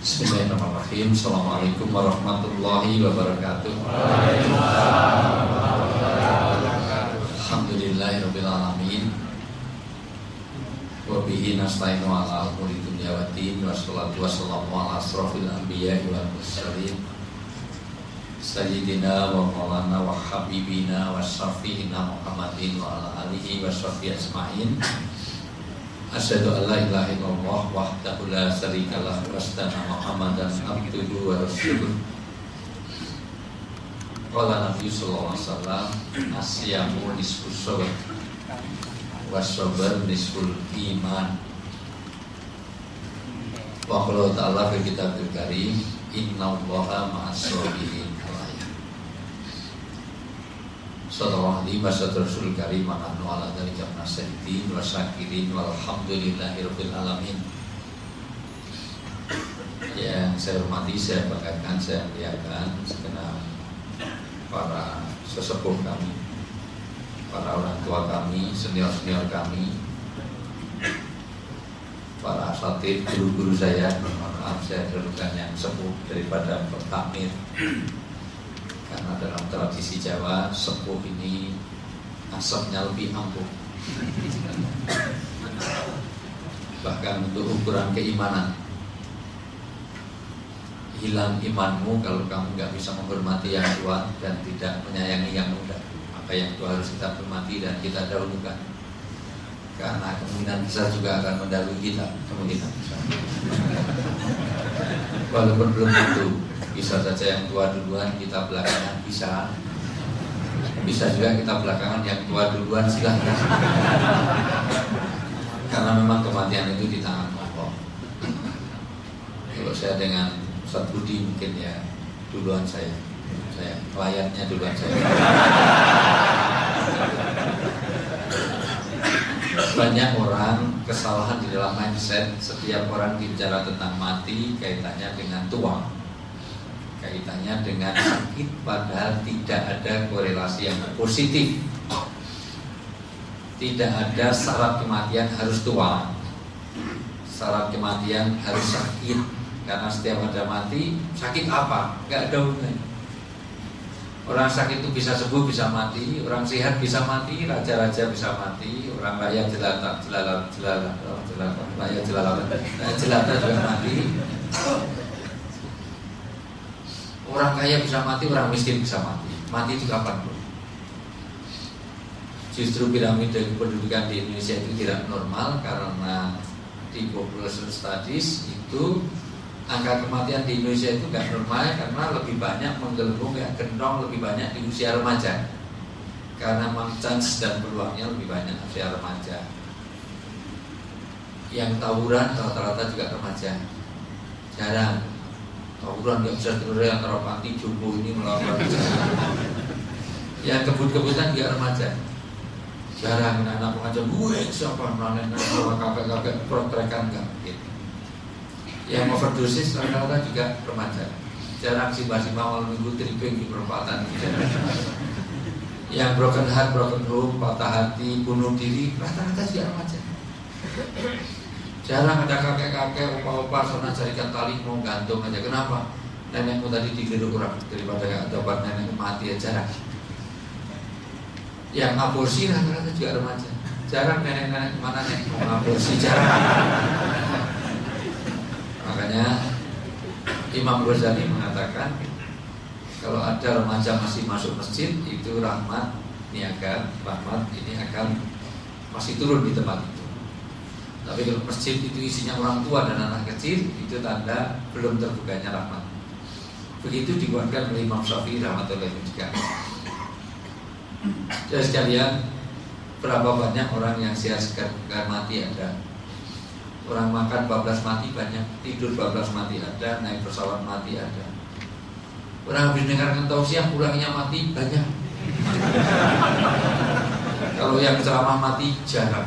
Bismillahirrahmanirrahim. Assalamualaikum warahmatullahi wabarakatuh. Alhamdulillahirabbil alamin. Wa bihi nasta'inu ala umuri dunya waddin. Wassalatu wassalamu ala asrofil anbiya'i wal mursalin Sayyidina wa maulana wa habibina wa syafi'ina Muhammadin wa ala alihi wa syafi'i asma'in. Asyhadu an la ilaha illallah wahdahu la syarikalah wa asyhadu anna Muhammadan abduhu wa rasuluh. Qala Nabi sallallahu alaihi wasallam, asyamu nisfus sabr wa sabr nisful iman. Wa qala ta'ala fi kitabil karim, innallaha ma'as sabirin. Sallallahu alaihi wasallam Rasul Karim mananu ala dzalika nasyidin wa syakirin walhamdulillahirabbil alamin. Yang saya hormati, saya banggakan, saya muliakan segenap para sesepuh kami, para orang tua kami, senior-senior kami, para asatidz, guru-guru saya. Maaf, saya dulukan yang sepuh daripada takmir. Karena dalam tradisi Jawa, sepuh ini asapnya lebih ampuh. Bahkan untuk ukuran keimanan, hilang imanmu kalau kamu nggak bisa menghormati yang tua dan tidak menyayangi yang muda. Maka yang tua harus kita hormati dan kita dahulukan, karena kemungkinan besar juga akan mendahului kita. Kemungkinan besar. Walaupun belum tentu, bisa saja yang tua duluan, kita belakangan. Bisa juga kita belakangan, yang tua duluan, silahkan. Karena memang kematian itu di tangan Allah. Kalau saya dengan Ustaz Budi mungkin ya duluan saya layaknya duluan saya. Banyak orang kesalahan di dalam mindset. Setiap orang bicara tentang mati kaitannya dengan tua, kaitannya dengan sakit, padahal tidak ada korelasi yang positif. Tidak ada syarat kematian harus tua, syarat kematian harus sakit. Karena setiap ada mati, sakit apa? Gak ada hubungannya. Orang sakit itu bisa sembuh, bisa mati. Orang sehat bisa mati, raja-raja bisa mati. Orang kaya jelata juga mati. Orang kaya bisa mati, orang miskin bisa mati. Mati itu kapanpun. Justru piramida pendidikan di Indonesia itu tidak normal, karena di population studies itu angka kematian di Indonesia itu tidak normal, karena lebih banyak menggelembung, ya gendong lebih banyak di usia remaja. Karena memang chance dan peluangnya lebih banyak usia remaja. Yang tawuran rata-rata juga remaja. Jarang tawuran nggak bisa terus antara panti jumbo ini melawan yang kebut-kebutan juga remaja. Jarang anak pengajar gue siapa nenek sama kakek-kakek protekan nggak gitu. Yang overdosis rata-rata juga remaja. Jarang simbah-simbah malam minggu tripping di perempatan. Yang broken heart, broken home, patah hati, bunuh diri rata-rata juga remaja. Jarang ada kakek-kakek, opa-opa sana carikan tali mau gantung aja. Kenapa? Nenekmu tadi digeruk orang, daripada dapat nenek mati ya. Jarang. Yang aborsi rata-rata juga remaja. Jarang nenek-nenek mana nek mau aborsi, jarang. Makanya Imam Ghazali mengatakan, kalau ada remaja masih masuk masjid, itu rahmat niaga, rahmat ini akan masih turun di tempat itu. Tapi kalau masjid itu isinya orang tua dan anak kecil, itu tanda belum terbukanya rahmat. Begitu dikuatkan oleh Imam Syafi'i rahmatullahi wabarakatuh. Jadi sekalian, berapa banyak orang yang sia-sia mati ada. Orang makan 14 mati banyak, tidur 14 mati ada, naik pesawat mati ada. Orang habis dengarkan tausiah pulangnya mati banyak. Kalau yang ceramah mati jarang.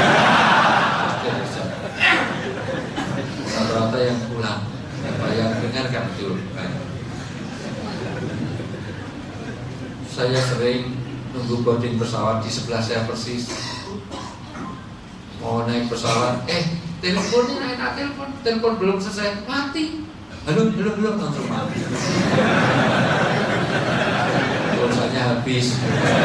Rata-rata yang pulang, yang dengarkan itu banyak. Saya sering nunggu boarding pesawat, di sebelah saya persis mau naik pesawat, teleponnya telepon belum selesai mati. halo tuan rumah. Pulsanya habis.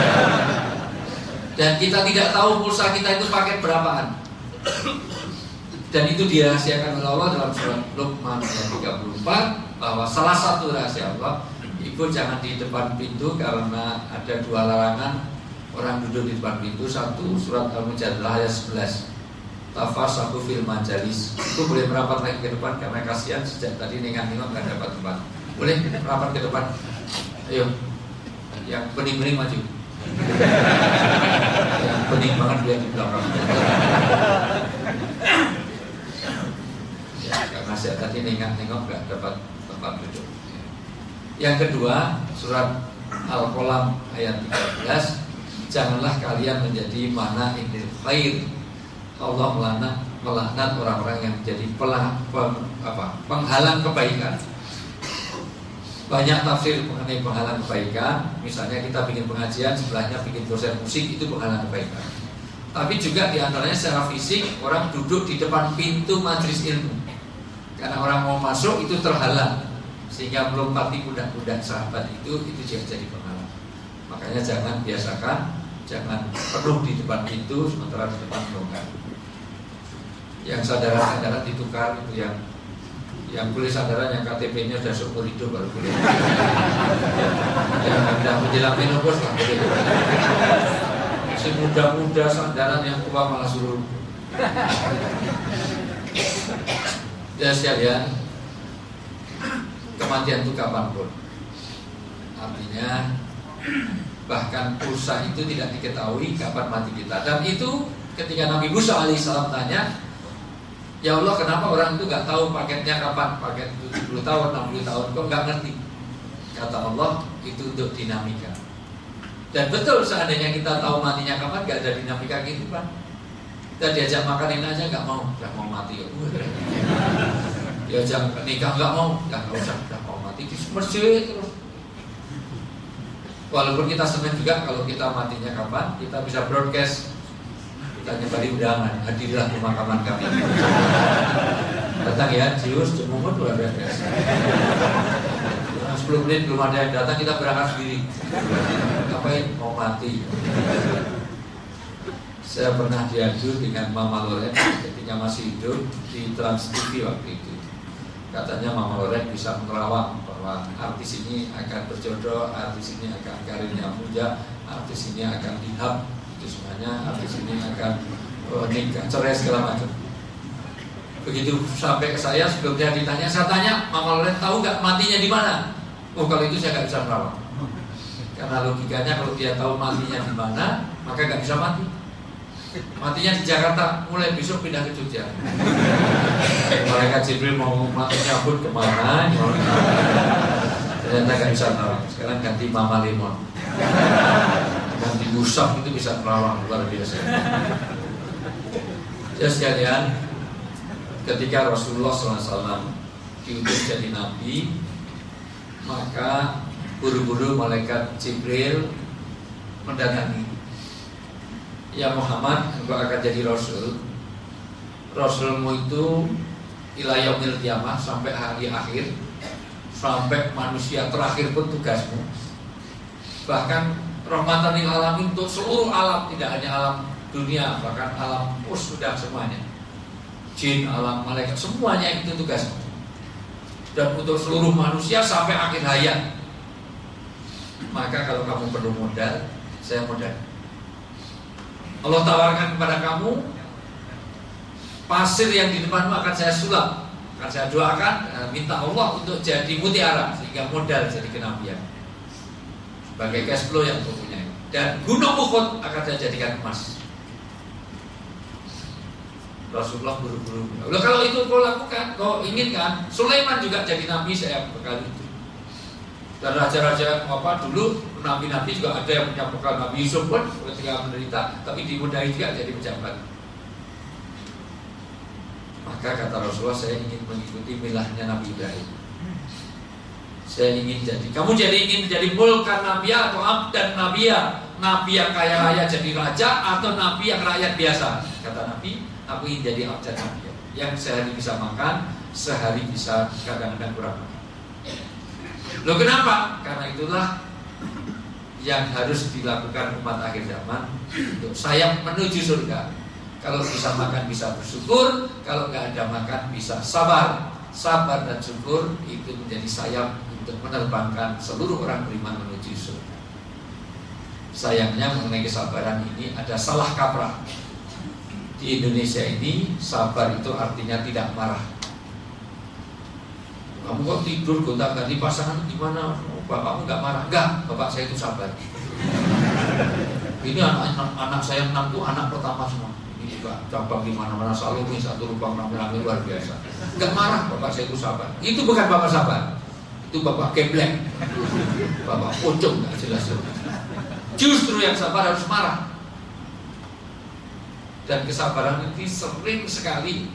Dan kita tidak tahu pulsa kita itu pakai berapaan. Dan itu dirahasiakan oleh Allah dalam surat Luqman ayat 34 bahwa salah satu rahasia Allah, ibu jangan di depan pintu karena ada dua larangan orang duduk di depan pintu. Satu, surat Al-Mujadalah ayat 11, tafasahu fil majalis. Itu boleh merapat lagi ke depan karena kasihan sejak tadi nengok-nengok nggak dapat tempat. Boleh merapat ke depan. Ayo, yang bening-bening maju. Yang bening banget dia di belakang. Karena saya tadi nengok nggak dapat tempat duduk. Yang kedua, surat Al-Qalam ayat 13, janganlah kalian menjadi mana'il khair. Allah melaknat orang-orang yang menjadi penghalang kebaikan. Banyak tafsir mengenai penghalang kebaikan. Misalnya kita bikin pengajian, sebelahnya bikin konser musik, itu penghalang kebaikan. Tapi juga diantaranya secara fisik, orang duduk di depan pintu majelis ilmu. Karena orang mau masuk itu terhalang, sehingga melompati budak-budak sahabat itu juga jadi penghalang. Makanya jangan biasakan, jangan penuh di depan pintu sementara di depan longgar. Yang sadaran ditukar, itu yang boleh sadaran yang KTP-nya sudah seumur hidup baru boleh. Yang sudah menjelang menopause lah boleh. Masih muda-muda sandaran yang tua malah suruh. Ya sekalian, kematian itu kapanpun. Artinya bahkan pulsa itu tidak diketahui kapan mati kita. Dan itu ketika Nabi Musa alaihissalam tanya, ya Allah, kenapa orang itu nggak tahu paketnya kapan? Paket 70 tahun, 60 tahun, kok nggak ngerti? Kata Allah, itu untuk dinamika. Dan betul, seandainya kita tahu matinya kapan, nggak ada dinamika gitu kan? Kita diajak makanin aja nggak mau, udah mau mati. Diajak nikah nggak mau, nggak usah, udah mau mati di masjid terus. Walaupun kita senang juga kalau kita matinya kapan, kita bisa broadcast. Kita nyebari undangan, hadirlah pemakaman kami. Datang ya, Jius, Cemumut, luar biasa. 10 menit belum ada yang datang, kita berangkat sendiri. Ngapain? Mau mati. Saya pernah diadu dengan Mama Loren ketika masih hidup di Trans TV waktu itu. Katanya Mama Loren bisa menerawang bahwa artis ini akan berjodoh, artis ini akan karirnya muda, artis ini akan dihab, itu semuanya, artis ini akan nikah, cerai segala macam. Begitu sampai ke saya, sebelumnya ditanya, saya tanya, Mama Loren tahu nggak matinya di mana? Oh, kalau itu saya nggak bisa merawat. Karena logikanya kalau dia tahu matinya di mana, maka nggak bisa mati. Matinya di Jakarta, mulai besok pindah ke Jogja. Malaikat Jibril mau mati nyabut kemana? Ternyata nggak bisa merawat. Sekarang ganti Mama Lemon. Ganti Gusaf itu bisa merawat, luar biasa. Ya sekalian, ketika Rasulullah SAW diutus jadi Nabi, maka buru-buru malaikat Jibril mendatangi. Ya Muhammad, engkau akan jadi Rasul. Rasulmu itu ila yaumil qiyamah, sampai hari akhir, sampai manusia terakhir pun tugasmu. Bahkan rahmatan lil alamin untuk seluruh alam, tidak hanya alam dunia, bahkan alam sudah semuanya. Jin, alam malaikat, semuanya itu tugasmu. Dan untuk seluruh manusia sampai akhir hayat. Maka kalau kamu perlu modal, saya modal. Allah tawarkan kepada kamu pasir yang di depanmu akan saya sulap, akan saya doakan, minta Allah untuk jadi mutiara sehingga modal jadi kenabian sebagai cash flow yang mempunyai. Dan gunung Uhud akan saya jadikan emas. Rasulullah buru-buru. Kalau itu kau lakukan, kau inginkan, Sulaiman juga jadi nabi, saya bekal itu. Dan raja-raja dulu nabi-nabi juga ada yang punya bekal. Nabi Yusuf pun ketika menderita, tapi dimudahi juga jadi pejabat. Maka kata Rasulullah, saya ingin mengikuti milahnya Nabi Ibrahim. Saya ingin jadi. Kamu ingin menjadi mulkan nabiya atau abdan nabiya? Nabi yang kaya raya jadi raja atau nabi yang rakyat biasa? Kata Nabi, aku ingin jadi abdan nabiya, yang sehari bisa makan, sehari bisa kadang-kadang kurang. Loh kenapa? Karena itulah yang harus dilakukan umat akhir zaman untuk sayap menuju surga. Kalau bisa makan bisa bersyukur, kalau nggak ada makan bisa sabar. Sabar dan syukur itu menjadi sayap untuk menerbangkan seluruh orang beriman menuju surga. Sayangnya mengenai kesabaran ini ada salah kaprah. Di Indonesia ini sabar itu artinya tidak marah. Kamu kok tidur gonta-ganti pasangan gimana? Bapakmu nggak marah? Enggak, bapak saya itu sabar. Ini anak saya 6 tuh anak pertama semua. Ini juga cabang di mana-mana, selalu nih satu lubang rame-rame luar biasa. Enggak marah, bapak saya itu sabar. Itu bukan bapak sabar, itu bapak geblek, bapak pocong nggak jelas. Justru yang sabar harus marah. Dan kesabaran ini sering sekali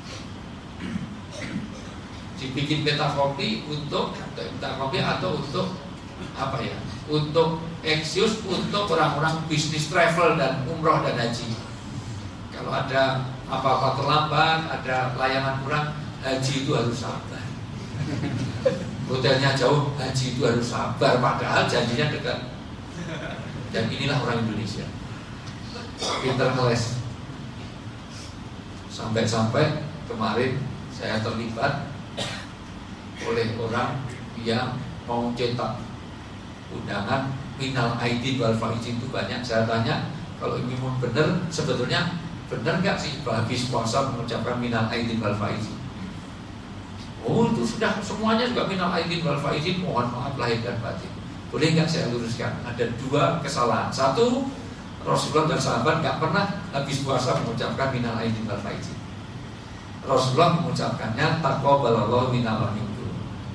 dibikin metaforik untuk metaforik atau untuk apa ya? Untuk excuse untuk orang-orang bisnis travel dan umroh dan haji. Kalau ada apa-apa terlambat, ada layanan kurang, haji itu harus sabar. Hotelnya jauh, haji itu harus sabar. Padahal janjinya dekat. Dan inilah orang Indonesia, pinter ngeles. Sampai-sampai kemarin saya terlibat oleh orang yang mau cetak undangan minal aidin wal faizin itu banyak. Saya tanya, kalau ini mau benar, sebetulnya benar nggak sih habis puasa mengucapkan minal aidin wal faizin? Oh itu sudah semuanya juga minal aidin wal faizin, mohon maaf lahir dan batin. Boleh nggak saya luruskan? Ada 2 kesalahan. Satu, Rasulullah dan sahabat nggak pernah habis puasa mengucapkan minal aidin wal faizin. Rasulullah mengucapkannya taqabbalallahu minal minkum.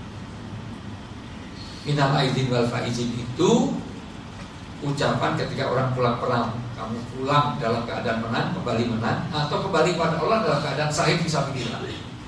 Minal aidin wal faizin itu ucapan ketika orang pulang perang. Kamu pulang dalam keadaan menang, kembali menang, atau kembali kepada Allah dalam keadaan sahih fisabilillah.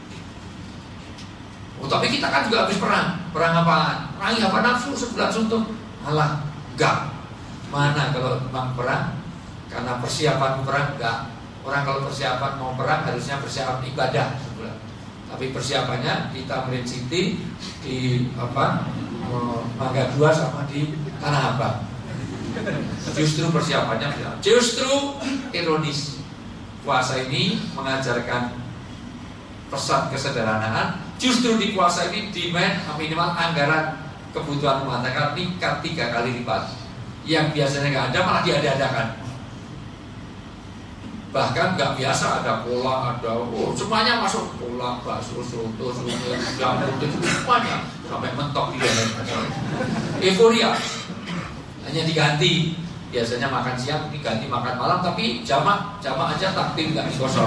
Oh, tapi kita kan juga habis perang. Perang apaan? Perang apa nafsu sebulan suntuk? Alah, enggak. Mana kalau memang perang? Karena persiapan perang enggak. Orang kalau persiapan mau perang harusnya persiapan ibadah sebulan. Tapi persiapannya di Tamrin City, di Mangga 2 sama di Tanah Abang. Justru persiapannya justru ironis. Puasa ini mengajarkan pesan kesederhanaan. Justru di puasa ini demand minimal anggaran kebutuhan rumah tangga tingkat 3 kali lipat. Yang biasanya nggak ada malah diada-adakan. Bahkan nggak biasa ada cola, ada semuanya masuk cola, bakso, soto, jamu, semuanya sampai mentok di dalam. Euforia. Hanya diganti, biasanya makan siang diganti makan malam, tapi jamak aja takdim nggak dikosong.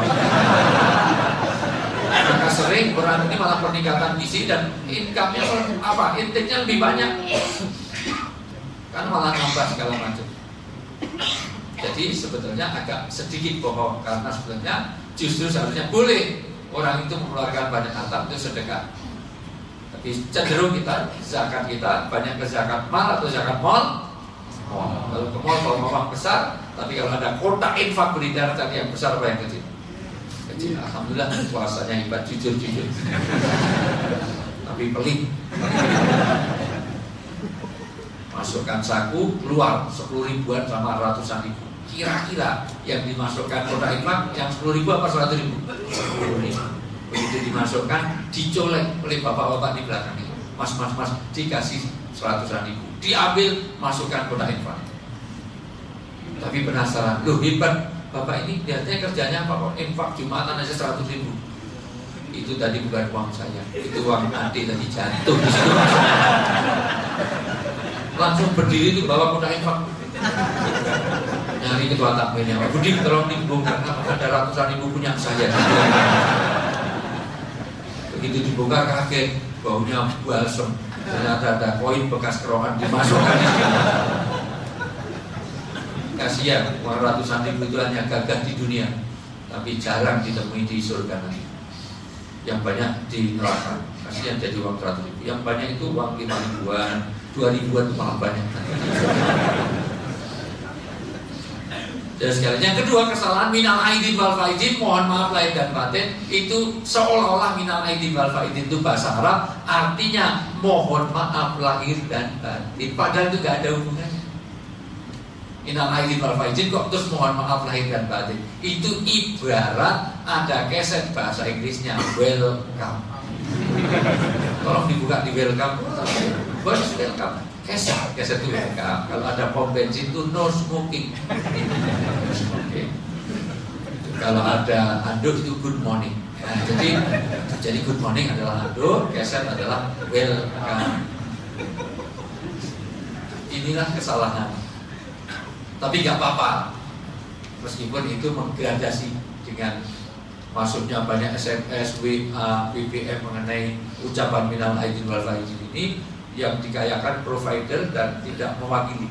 Maka sering orang ini malah peningkatan gizi dan income-nya intiknya lebih banyak, kan malah nambah segala macam. Jadi sebetulnya agak sedikit bohong, karena sebetulnya justru seharusnya boleh orang itu mengeluarkan banyak harta untuk sedekah. Tapi cenderung kita zakat kita banyak ke zakat mal atau zakat mall. Kalau ke mall kalau uang besar, tapi kalau ada kotak infak beredar tadi yang besar apa yang kecil? Kecil. Alhamdulillah puasanya hebat, jujur. Tapi pelit. Masukkan saku, keluar 10 ribuan sama ratusan ribu. Kira-kira yang dimasukkan kotak infak yang 10 ribu apa 100 ribu? 10 ribu. Begitu dimasukkan, dicolek oleh bapak-bapak di belakang itu. Mas, dikasih 100-an ribu. Diambil, masukkan kotak infak. Tapi penasaran, loh hebat, bapak ini biasanya kerjanya apa kok? Infak Jumatan aja 100 ribu. Itu tadi bukan uang saya, itu uang adik tadi jatuh di situ. Langsung berdiri itu bawa kotak infak. Nyari ketua takmirnya, Pak Budi tolong dibongkar, ada ratusan ribu punya saya. Begitu dibongkar kaget, baunya balsem. Ternyata ada koin bekas kerohan dimasukkan di sini. Kasihan, uang ratusan ribu itu hanya gagah di dunia, tapi jarang ditemui di surga nanti. Yang banyak di neraka. Kasihan jadi uang 100 ribu. Yang banyak itu uang 5 ribuan, 2 ribuan itu malah banyak. Dan sekalian yang kedua, kesalahan minal aidin wal faizin, mohon maaf lahir dan batin, itu seolah-olah minal aidin wal faizin itu bahasa Arab, artinya mohon maaf lahir dan batin, padahal itu gak ada hubungannya. Minal aidin wal faizin kok terus mohon maaf lahir dan batin. Itu ibarat ada keset bahasa Inggrisnya welcome. Tolong dibuka di welcome. Bos welcome. Keset itu welcome. Kalau ada pom bensin itu no smoking. Kalau ada anduk itu good morning. Nah, jadi good morning adalah anduk, keset adalah welcome. Inilah kesalahan. Tapi nggak apa-apa, meskipun itu menggradasi dengan masuknya banyak SMS, WA, BBM mengenai ucapan minal aidin wal faizin ini yang dikayakan provider dan tidak mewakili.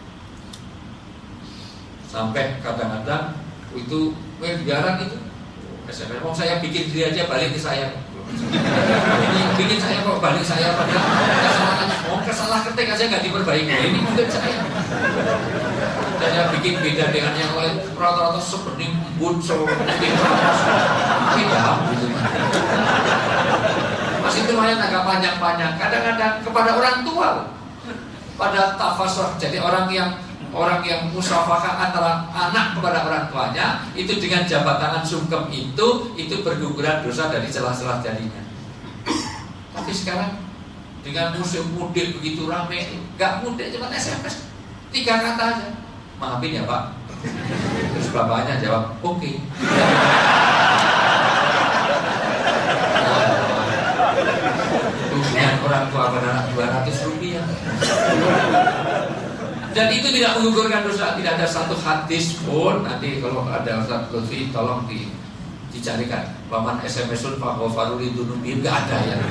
Sampai kadang-kadang itu jarang itu SMS. Mau saya bikin diri aja balik ke saya. Ini bikin saya kok balik saya padahal kesalah ketik aja nggak diperbaiki. Ini mungkin saya bikin beda dengan yang lain. Rata-rata sepening embun, sepening ramas, tidak gitu. Masih lumayan agak panjang-panjang. Kadang-kadang kepada orang tua, pada tafasur. Jadi orang yang musafakah antara anak kepada orang tuanya itu dengan jabat tangan sungkem itu berguguran dosa dari celah-celah jarinya. Tapi sekarang dengan musim mudik begitu ramai, nggak mudik cuma SMS 3 kata aja. Maafin ya Pak. Terus bapaknya jawab oke. Dengan orang tua pada anak 200 rupiah. Dan itu tidak menggugurkan dosa. Tidak ada satu hadis pun. Nanti kalau ada Ustaz Lutfi tolong dicarikan. Paman SMS-un Pak Ghafarul Dunubim, gak ada ya.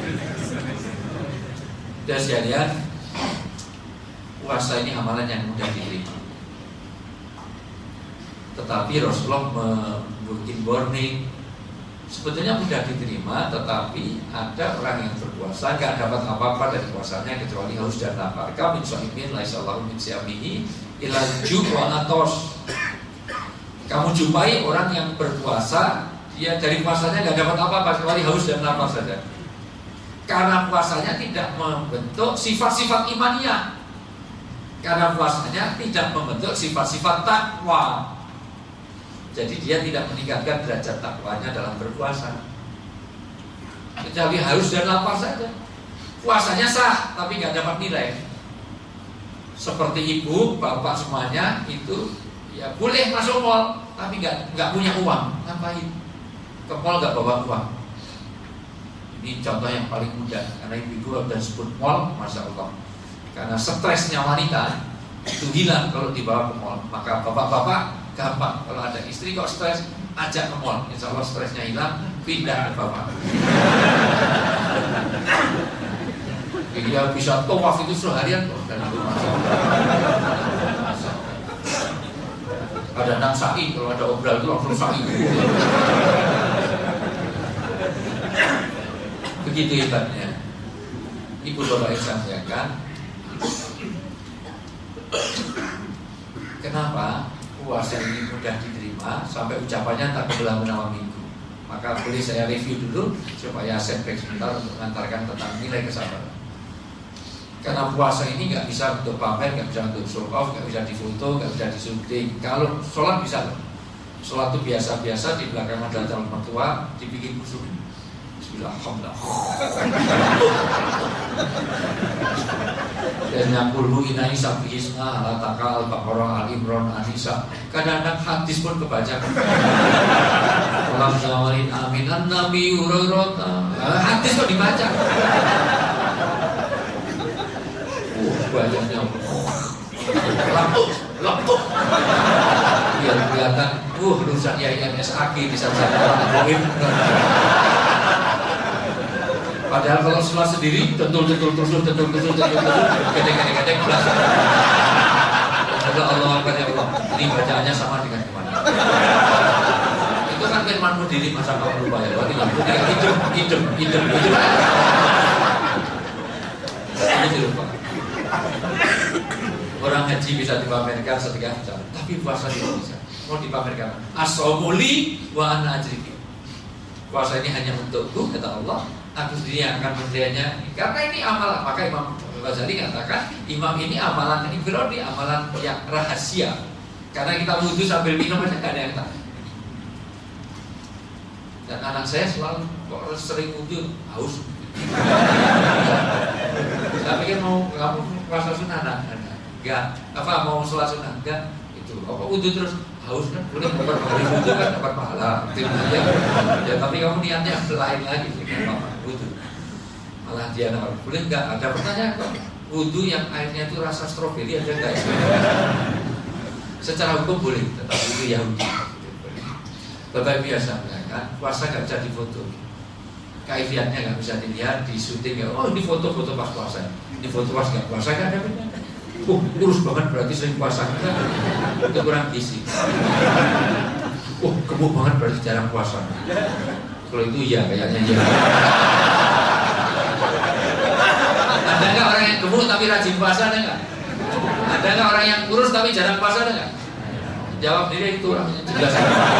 Dan sekalian, puasa ini amalan yang mudah diterima. Tetapi Rasulullah membuat warning, sebetulnya mudah diterima, tetapi ada orang yang berpuasa gak dapat apa-apa dari puasanya kecuali haus dan lapar. Min sha'imin laisa lahu min siyamihi ilal ju' wa atos. Kamu jumpai orang yang berpuasa, dia dari puasanya gak dapat apa-apa kecuali haus dan lapar saja. Karena puasanya tidak membentuk sifat-sifat imaniyah. Karena puasanya tidak membentuk sifat-sifat takwa. Jadi dia tidak meningkatkan derajat takwanya dalam berpuasa. Kecuali haus dan lapar saja. Puasanya sah, tapi nggak dapat nilai. Seperti ibu, bapak semuanya itu ya boleh masuk mall, tapi nggak punya uang. Ngapain? Ke mall nggak bawa uang. Ini contoh yang paling mudah. Karena ibu sudah sebut mall, masya Allah. Karena stresnya wanita itu hilang kalau dibawa ke mall. Maka bapak-bapak gampang, kalau ada istri kok stres, ajak ke mall, insya Allah stresnya hilang, pindah ke bapak. Dia bisa tawaf itu seharian kok dari rumah. Ada nang sa'i, kalau ada obral itu langsung sa'i. Begitu hebatnya. Ibu bapak yang sampaikan, kenapa puasa ini mudah diterima sampai ucapannya tak kebelah menawa minggu. Maka boleh saya review dulu supaya setback sebentar untuk mengantarkan tentang nilai kesabaran. Karena puasa ini nggak bisa untuk pamer, nggak bisa untuk show off, nggak bisa difoto, nggak bisa disyuting. Kalau sholat bisa loh. Sholat itu biasa-biasa, di belakang ada calon mertua dibikin khusyuk. Bismillahirrahmanirrahim. Dan nyambulhu inai sabhisna Al-Taka Al-Baqarah Al-Imran An-Nisa. Kadang-kadang hadis pun kebaca. Orang jawarin amin An-Nabi Hurairah. Hadis kok dibaca. Banyaknya lapuk. Biar kelihatan rusak IMSAG bisa saya. Padahal kalau sholat sendiri tentul gedeng belas. Allah Akbar ya Allah. Ini bacaannya sama dengan kemana? Itu kan firmanmu diri, masa kamu lupa ya? Berarti lampu hidup. Ini lupa. Orang haji haji bisa dipamerkan, sedekah bisa, tapi puasa tidak bisa. Mau dipamerkan. As-shaumuli wa ana ajriki. Puasa ini hanya untukku, kata Allah. Aku sendiri yang akan memberiannya. Karena ini amalan. Maka Imam Ghazali katakan, imam ini amalan infiradi, amalan yang rahasia. Karena kita wudhu sambil minum aja gak ada yang tahu. Dan anak saya selalu kok sering wudhu haus. Tapi kan mau kamu puasa sunnah enggak. Apa mau sholat sunnah enggak? Itu apa wudhu terus haus kan boleh berkali wudhu kan dapat pahala. Ya tapi kamu niatnya lain lagi kan wudhu. Malah dia boleh enggak? Ada pertanyaan kok. Wudhu yang airnya itu rasa stroberi ada enggak? Secara hukum boleh, tetapi itu Yahudi. Bapak biasa kan, puasa nggak bisa difoto, kaifiatnya nggak bisa dilihat, di syuting ya. Oh ini foto-foto pas puasa, ini foto pas nggak puasa kan ada bedanya. Kurus banget berarti sering puasa, itu kurang gizi. Gemuk banget berarti jarang puasa. Kalau itu iya kayaknya iya. Ada nggak orang yang gemuk tapi rajin puasa, ada nggak? Ada nggak orang yang kurus tapi jarang puasa, ada nggak? Jawab diri itu orangnya jelas.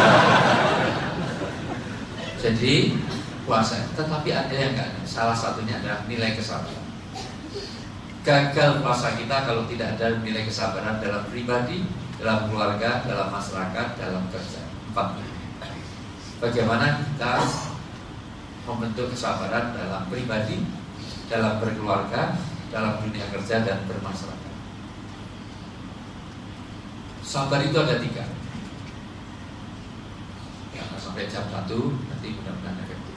Jadi puasa, tetapi ada yang enggak. Salah satunya adalah nilai kesabaran. Gagal puasa kita kalau tidak ada nilai kesabaran dalam pribadi, dalam keluarga, dalam masyarakat, dalam kerja. 4. Bagaimana kita membentuk kesabaran dalam pribadi, dalam berkeluarga, dalam dunia kerja dan bermasyarakat. Sabar itu ada 3. Sampai jam 1 nanti mudah-mudahan efektif.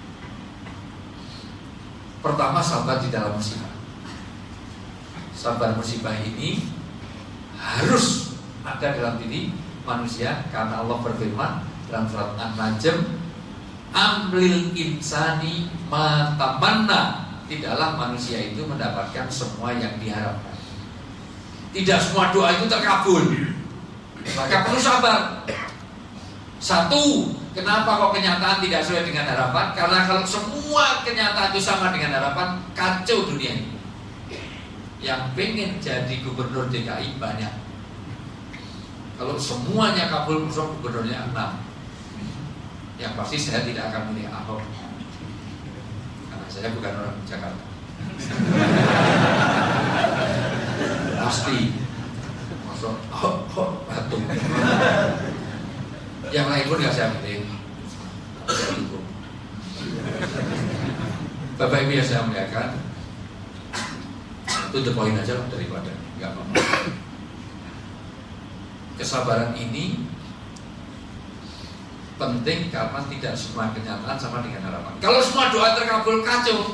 Pertama, sabar di dalam musibah. Sabar musibah ini harus ada dalam diri manusia karena Allah berfirman dalam surat An-Najm, amlil insani ma tamanna. Tidaklah manusia itu mendapatkan semua yang diharapkan. Tidak semua doa itu terkabul. Maka perlu sabar. 1, kenapa kok kenyataan tidak sesuai dengan harapan? Karena kalau semua kenyataan itu sama dengan harapan, kacau dunia ini. Yang pengen jadi gubernur DKI banyak. Kalau semuanya kabul, gubernurnya 6. Yang pasti saya tidak akan milih Ahok, karena saya bukan orang Jakarta. Pasti. Masuk Ahok batu. Yang lain pun gak saya pilih. Bapak Ibu yang saya muliakan, itu the point aja lah daripada gak apa-apa. Kesabaran ini penting karena tidak semua kenyataan sama dengan harapan. Kalau semua doa terkabul, kacau.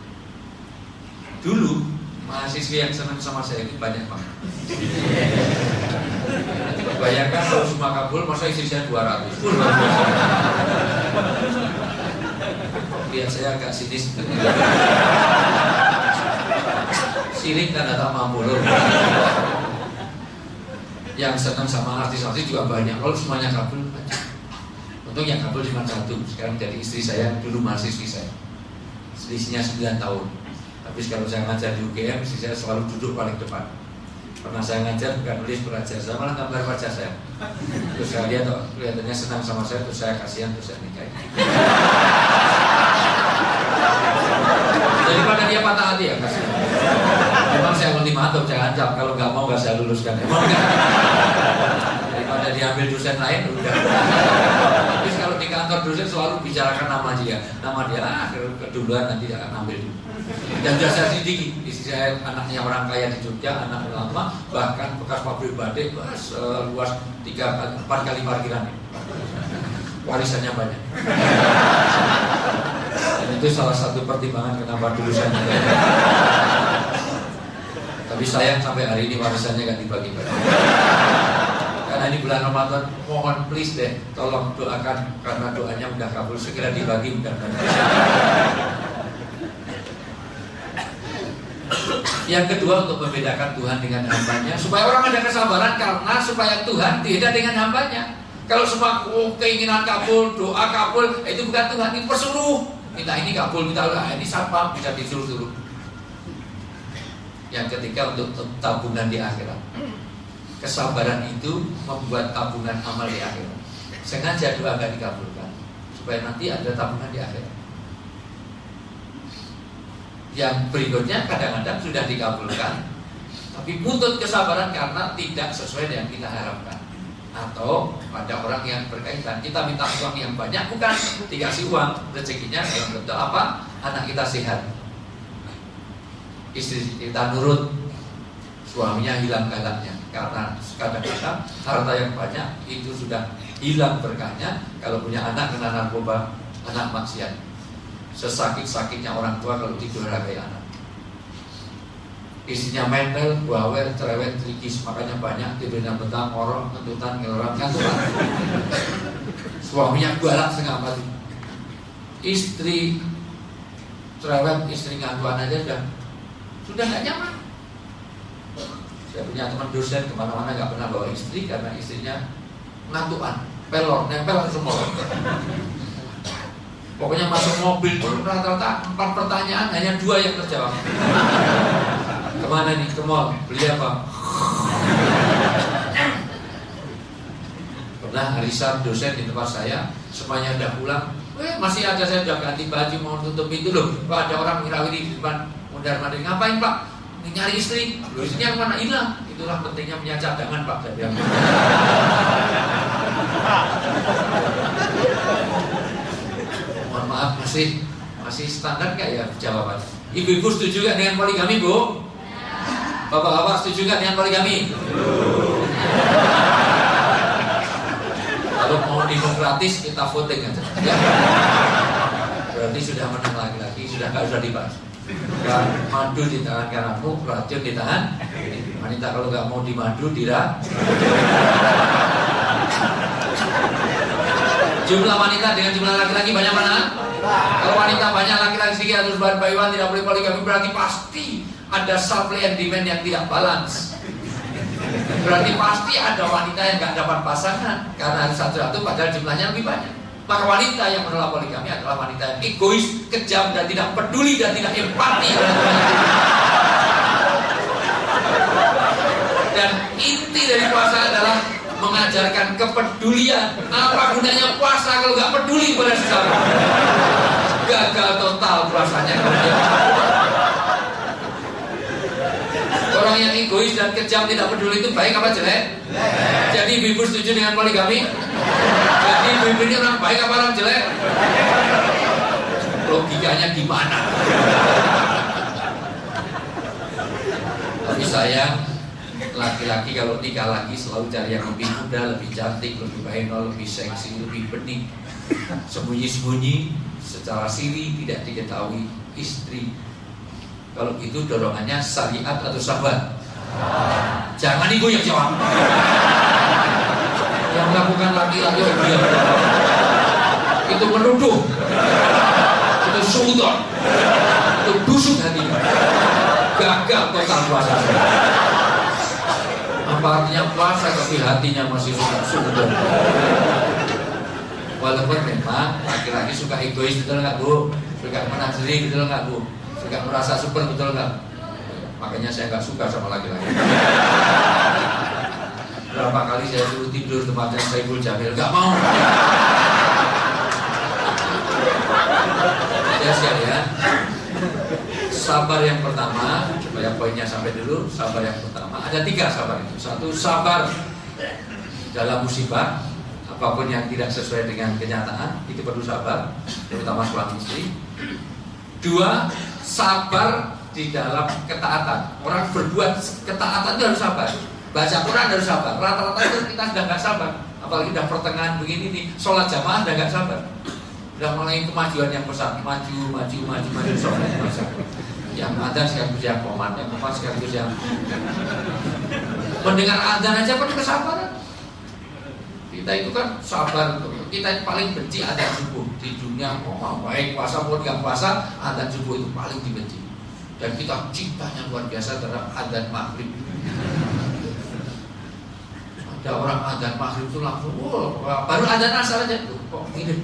Dulu mahasiswa yang senang sama saya itu banyak banget. Bayangkan kalau semua kabul, masa istri saya 200. Lihat saya agak sinis. Sirik kan tak mampu loh. Yang senang sama artis-artis juga banyak. Kalau semuanya kabul, untung yang kabul cuma 1. Sekarang jadi istri saya, dulu mahasiswi saya. Selisihnya 9 tahun. Tapi kalau saya ngajar di UGM, istri saya selalu duduk paling depan. Pernah saya ngajar bukan nulis belajar, saya malah gambar wajah saya. Terus saya lihat, kelihatannya senang sama saya, terus saya kasihan, terus saya nikahin. Daripada dia patah hati ya kasihan. Memang saya ultimatum, saya ancam kalau nggak mau nggak saya luluskan. Emang enggak? Daripada diambil dosen lain, udah. Tapi kalau di kantor dosen selalu bicarakan nama dia, keduluan nanti dia akan ambil dulu. Dan sudah saya sedikit, istri saya anaknya orang kaya di Jogja, anak lama, bahkan bekas pabrik batik, luas 3-4 kali parkiran. Warisannya banyak. Dan itu salah satu pertimbangan kenapa dulu saya nanya. Tapi sayang sampai hari ini warisannya gak dibagi-bagi. Karena ini bulan Ramadan, mohon please deh, tolong doakan karena doanya udah kabul, segera dibagi mudah-mudahan. Yang kedua, untuk membedakan Tuhan dengan hambanya, supaya orang ada kesabaran, karena supaya Tuhan beda dengan hambanya. Kalau semua keinginan kabul, doa kabul, itu bukan Tuhan, itu persuruh. Minta ini kabul, minta ini siapa bisa disuruh-suruh. Yang ketiga untuk tabungan di akhirat. Kesabaran itu membuat tabungan amal di akhirat. Sengaja doa gak dikabulkan supaya nanti ada tabungan di akhirat. Yang berikutnya kadang-kadang sudah dikabulkan, tapi butuh kesabaran karena tidak sesuai dengan kita harapkan. Atau pada orang yang berkaitan, kita minta uang yang banyak, bukan dikasih uang, rezekinya dalam bentuk apa? Anak kita sehat, istri kita nurut, suaminya hilang galaknya. Karena kadang-kadang harta yang banyak itu sudah hilang berkahnya. Kalau punya anak kena narkoba, anak maksiat. Sesakit-sakitnya orang tua kalau didurhakai anak. Isinya mental, bawel, cerewet, trikis, makanya banyak tidurnya betah, ngorok, kentutan, ngelorak, ngantuan. Suaminya galak setengah mati. Istri cerewet, istri ngantuan aja sudah nggak nyaman. Saya punya teman dosen kemana-mana nggak pernah bawa istri karena istrinya ngantuan, pelor, nempel semua. Pokoknya masuk mobil rata-rata 4 pertanyaan hanya 2 yang terjawab. Kemana nih? Ke mall. Beli apa? Pernah arisan dosen di tempat saya, semuanya udah pulang. Masih ada, saya udah ganti baju mau tutup pintu loh. Pak, ada orang ngirawiri di depan mondar-mandir. Ngapain Pak? Nyari istri. Loh, istrinya kemana? Hilang. Itulah pentingnya punya cadangan Pak. Saya bilang. Mohon maaf, masih standar nggak ya jawaban? Ibu-ibu setuju nggak dengan poligami, Bu? Bapak-bapak setuju nggak dengan poligami? Kalau mau demokratis kita voting aja. Ya. Berarti sudah menang laki-laki, sudah nggak usah dibahas. Madu di tangan kananmu, racun di tangan. Wanita kalau nggak mau dimadu, Jumlah wanita dengan jumlah laki-laki banyak mana? Kalau wanita banyak, laki-laki sedikit harus berbayuan, tidak boleh poligami, berarti pasti ada supply and demand yang tidak balance. Berarti pasti ada wanita yang nggak dapat pasangan karena harus satu-satu padahal jumlahnya lebih banyak. Maka wanita yang menolak poligami adalah wanita yang egois, kejam dan tidak peduli dan tidak empati. Dan inti dari puasa adalah mengajarkan kepedulian. Apa gunanya puasa kalau nggak peduli pada sesama? Gagal total puasanya. Orang yang egois dan kejam tidak peduli itu baik apa jelek? Jadi ibu setuju dengan poligami? Jadi ibu ini orang baik apa orang jelek? Logikanya gimana? Tapi sayang, laki-laki kalau nikah lagi selalu cari yang lebih muda, lebih cantik, lebih baik, lebih seksi, lebih bening. Sembunyi-sembunyi, secara siri tidak diketahui istri. Kalau itu dorongannya syariat atau sahabat? Jangan ibu yang jawab. Yang melakukan laki-laki dia itu menuduh, itu suudon, itu busuk hatinya. Gagal total puasa. Apa artinya puasa tapi hatinya masih suudon? Walaupun memang laki-laki suka egois, betul nggak Bu? Suka menang sendiri, betul nggak Bu? Suka merasa super, betul nggak? Makanya saya nggak suka sama laki-laki. Berapa kali saya suruh tidur tempatnya Saiful Jamil, nggak mau. Ya sekalian, sabar yang pertama, supaya poinnya sampai dulu. Sabar yang pertama, ada 3 sabar itu. 1, sabar dalam musibah, apapun yang tidak sesuai dengan kenyataan, itu perlu sabar, terutama suami istri. 2, sabar di dalam ketaatan. Orang berbuat ketaatan itu harus sabar. Baca Quran harus sabar. Rata-rata itu kita sudah nggak sabar. Apalagi udah pertengahan begini nih, sholat jamaah udah nggak sabar. Udah mulai kemajuan yang besar, maju sholat besar. Yang ada sekaligus yang komat, yang komat sekaligus yang mendengar adzan aja penuh kesabaran. Kita itu kan sabar. Kita paling benci adzan subuh di dunia. Baik puasa maupun nggak puasa, adzan subuh itu paling dibenci. Dan kita cintanya luar biasa terhadap adzan maghrib. Ada orang adzan maghrib itu langsung, baru adzan asar aja, kok mirip.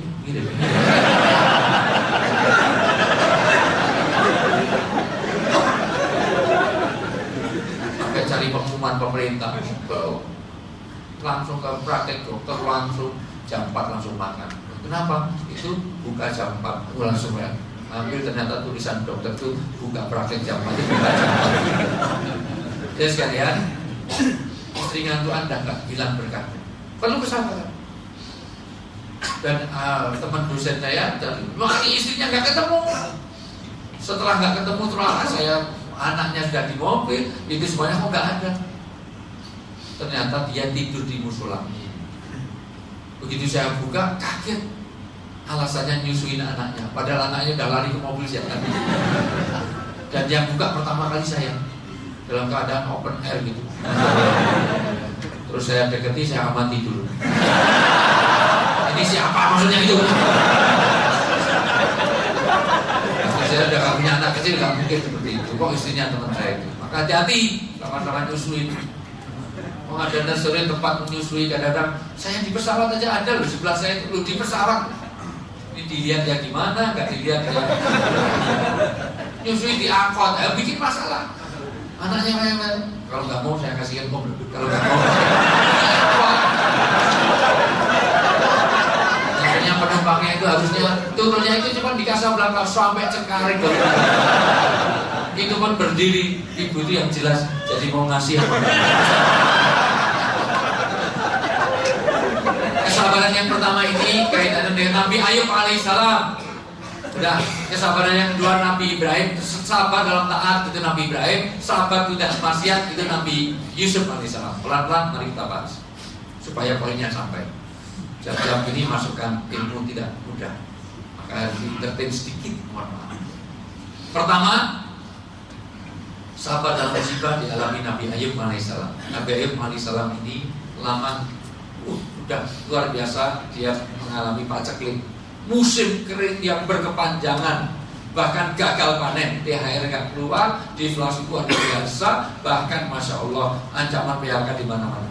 pemerintah, langsung ke praktek dokter, langsung jam 4 langsung makan. Kenapa? Itu buka jam 4 langsung ya. Ambil ternyata tulisan dokter itu buka praktek jam 4 itu buka jam 4. Jadi sekalian, istri ngantuk Anda nggak hilang berkah. Perlu kesabaran. Dan teman dosen saya tadi, makanya istrinya nggak ketemu. Setelah nggak ketemu, setelah saya anaknya sudah di mobil, itu semuanya kok nggak ada. Ternyata dia tidur di musola. Begitu saya buka, kaget. Alasannya nyusuin anaknya, padahal anaknya udah lari ke mobil siap tadi. Dan yang buka pertama kali saya, dalam keadaan open air gitu. Terus saya deketi, saya amati dulu. Ini siapa maksudnya itu? Saya udah gak punya anak kecil, gak mungkin seperti itu. Kok istrinya teman saya itu? Maka hati-hati sama-sama nyusuin. Oh, ada nursery tempat menyusui, kadang-kadang saya di pesawat aja ada loh, sebelah saya itu di pesawat. Ini dilihat ya gimana, nggak dilihat ya. Nyusui di angkot, bikin masalah. Anaknya memang, kalau nggak mau saya kasihkan om. Kalau nggak mau, yang penumpangnya itu harusnya turunnya itu cuma di Casablanca sampai Cengkareng. Itu pun berdiri, ibu itu yang jelas jadi mau ngasih apa. Kesabaran yang pertama ini kaitannya dengan Nabi Ayub alaihissalam. Udah, kesabaran yang kedua Nabi Ibrahim, sabar dalam taat itu Nabi Ibrahim, sabar tidak maksiat itu Nabi Yusuf alaihissalam. Pelan-pelan mari kita bahas supaya poinnya sampai. Jam-jam ini masukkan ilmu tidak mudah, maka harus ditertin sedikit, mohon maaf. Pertama, sabar dalam musibah dialami Nabi Ayub alaihissalam. Nabi Ayub alaihissalam ini lama, udah luar biasa, dia mengalami paceklik, musim kering yang berkepanjangan, bahkan gagal panen, THR nggak keluar, deflasi luar biasa, bahkan masya Allah ancaman PHK di mana-mana.